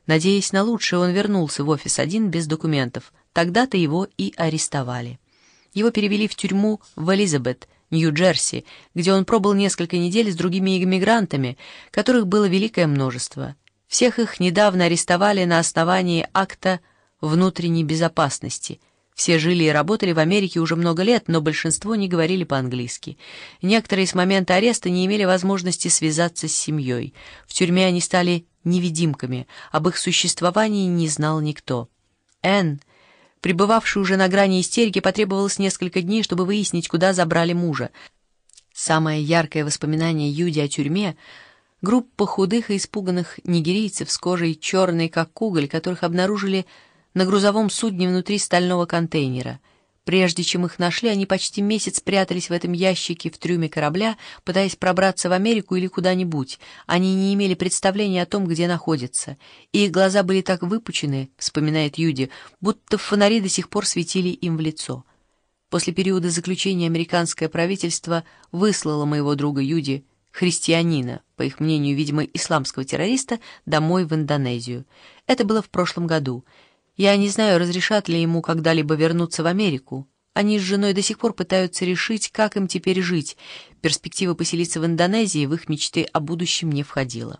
Надеясь на лучшее, он вернулся в офис один без документов. Тогда-то его и арестовали. Его перевели в тюрьму в Элизабет, Нью-Джерси, где он пробыл несколько недель с другими иммигрантами, которых было великое множество. Всех их недавно арестовали на основании акта внутренней безопасности. Все жили и работали в Америке уже много лет, но большинство не говорили по-английски. Некоторые с момента ареста не имели возможности связаться с семьей. В тюрьме они стали невидимками, об их существовании не знал никто. Энн, пребывавшей уже на грани истерики, потребовалось несколько дней, чтобы выяснить, куда забрали мужа. Самое яркое воспоминание Юди о тюрьме — группа худых и испуганных нигерийцев с кожей черной, как уголь, которых обнаружили на грузовом судне внутри стального контейнера. Прежде чем их нашли, они почти месяц прятались в этом ящике в трюме корабля, пытаясь пробраться в Америку или куда-нибудь. Они не имели представления о том, где находятся. И их глаза были так выпучены, вспоминает Юди, будто фонари до сих пор светили им в лицо. После периода заключения американское правительство выслало моего друга Юди, христианина, по их мнению, видимо, исламского террориста, домой в Индонезию. Это было в прошлом году. Я не знаю, разрешат ли ему когда-либо вернуться в Америку. Они с женой до сих пор пытаются решить, как им теперь жить. Перспектива поселиться в Индонезии в их мечты о будущем не входила.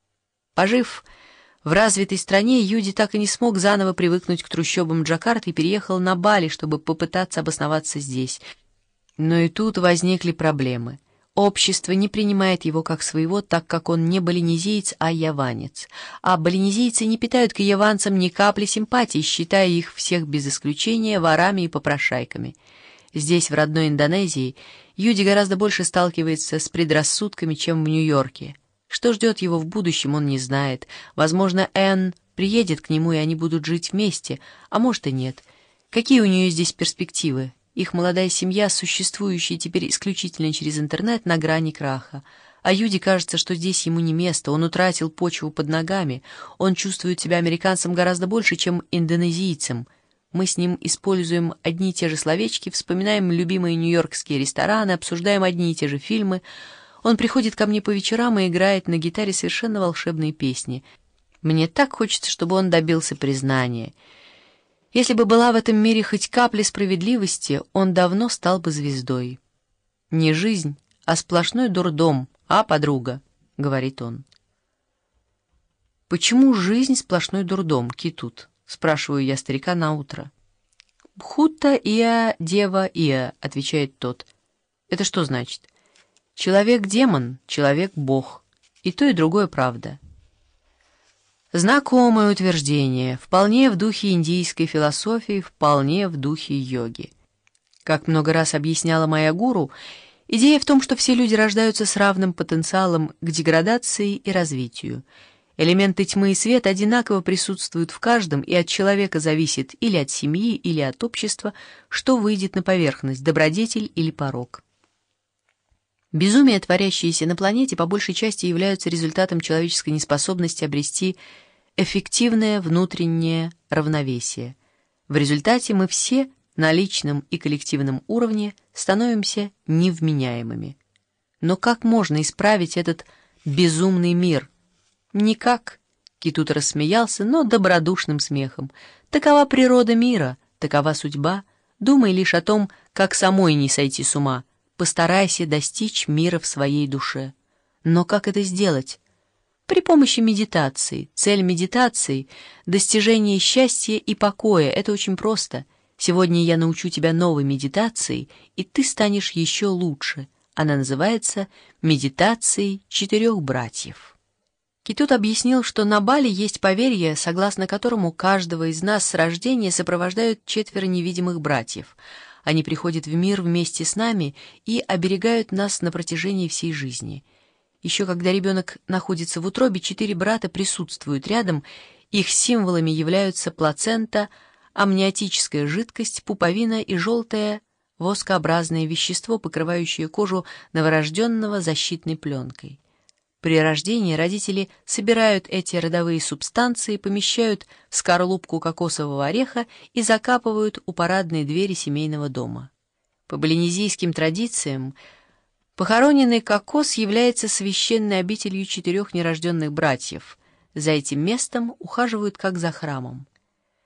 Пожив в развитой стране, Юди так и не смог заново привыкнуть к трущобам Джакарты и переехал на Бали, чтобы попытаться обосноваться здесь. Но и тут возникли проблемы. Общество не принимает его как своего, так как он не балинезиец, а яванец. А балинезийцы не питают к яванцам ни капли симпатии, считая их всех без исключения ворами и попрошайками. Здесь, в родной Индонезии, Юди гораздо больше сталкивается с предрассудками, чем в Нью-Йорке. Что ждет его в будущем, он не знает. Возможно, Энн приедет к нему, и они будут жить вместе, а может и нет. Какие у нее здесь перспективы? Их молодая семья, существующая теперь исключительно через интернет, на грани краха. А Юди кажется, что здесь ему не место, он утратил почву под ногами, он чувствует себя американцем гораздо больше, чем индонезийцем. Мы с ним используем одни и те же словечки, вспоминаем любимые нью-йоркские рестораны, обсуждаем одни и те же фильмы. Он приходит ко мне по вечерам и играет на гитаре совершенно волшебные песни. Мне так хочется, чтобы он добился признания. Если бы была в этом мире хоть капля справедливости, он давно стал бы звездой. «Не жизнь, а сплошной дурдом, а, подруга?» — говорит он. «Почему жизнь сплошной дурдом, Китут?» — спрашиваю я старика наутро. «Бхутта иа дева иа», — отвечает тот. «Это что значит?» «Человек-демон, человек-бог. И то, и другое правда». Знакомое утверждение, вполне в духе индийской философии, вполне в духе йоги. Как много раз объясняла моя гуру, идея в том, что все люди рождаются с равным потенциалом к деградации и развитию. Элементы тьмы и света одинаково присутствуют в каждом, и от человека зависит или от семьи, или от общества, что выйдет на поверхность, добродетель или порок. Безумия, творящиеся на планете, по большей части являются результатом человеческой неспособности обрести эффективное внутреннее равновесие. В результате мы все на личном и коллективном уровне становимся невменяемыми. Но как можно исправить этот безумный мир? Никак. Китут рассмеялся, но добродушным смехом. Такова природа мира, такова судьба. Думай лишь о том, как самой не сойти с ума. Постарайся достичь мира в своей душе. Но как это сделать? При помощи медитации. Цель медитации — достижение счастья и покоя. Это очень просто. Сегодня я научу тебя новой медитации, и ты станешь еще лучше. Она называется «Медитацией 4 братьев». Китут объяснил, что на Бали есть поверье, согласно которому каждого из нас с рождения сопровождают 4 невидимых братьев. Они приходят в мир вместе с нами и оберегают нас на протяжении всей жизни. Еще когда ребенок находится в утробе, 4 брата присутствуют рядом, их символами являются плацента, амниотическая жидкость, пуповина и желтое воскообразное вещество, покрывающее кожу новорожденного защитной пленкой. При рождении родители собирают эти родовые субстанции, помещают в скорлупку кокосового ореха и закапывают у парадной двери семейного дома. По полинезийским традициям, похороненный кокос является священной обителью 4 нерожденных братьев. За этим местом ухаживают как за храмом.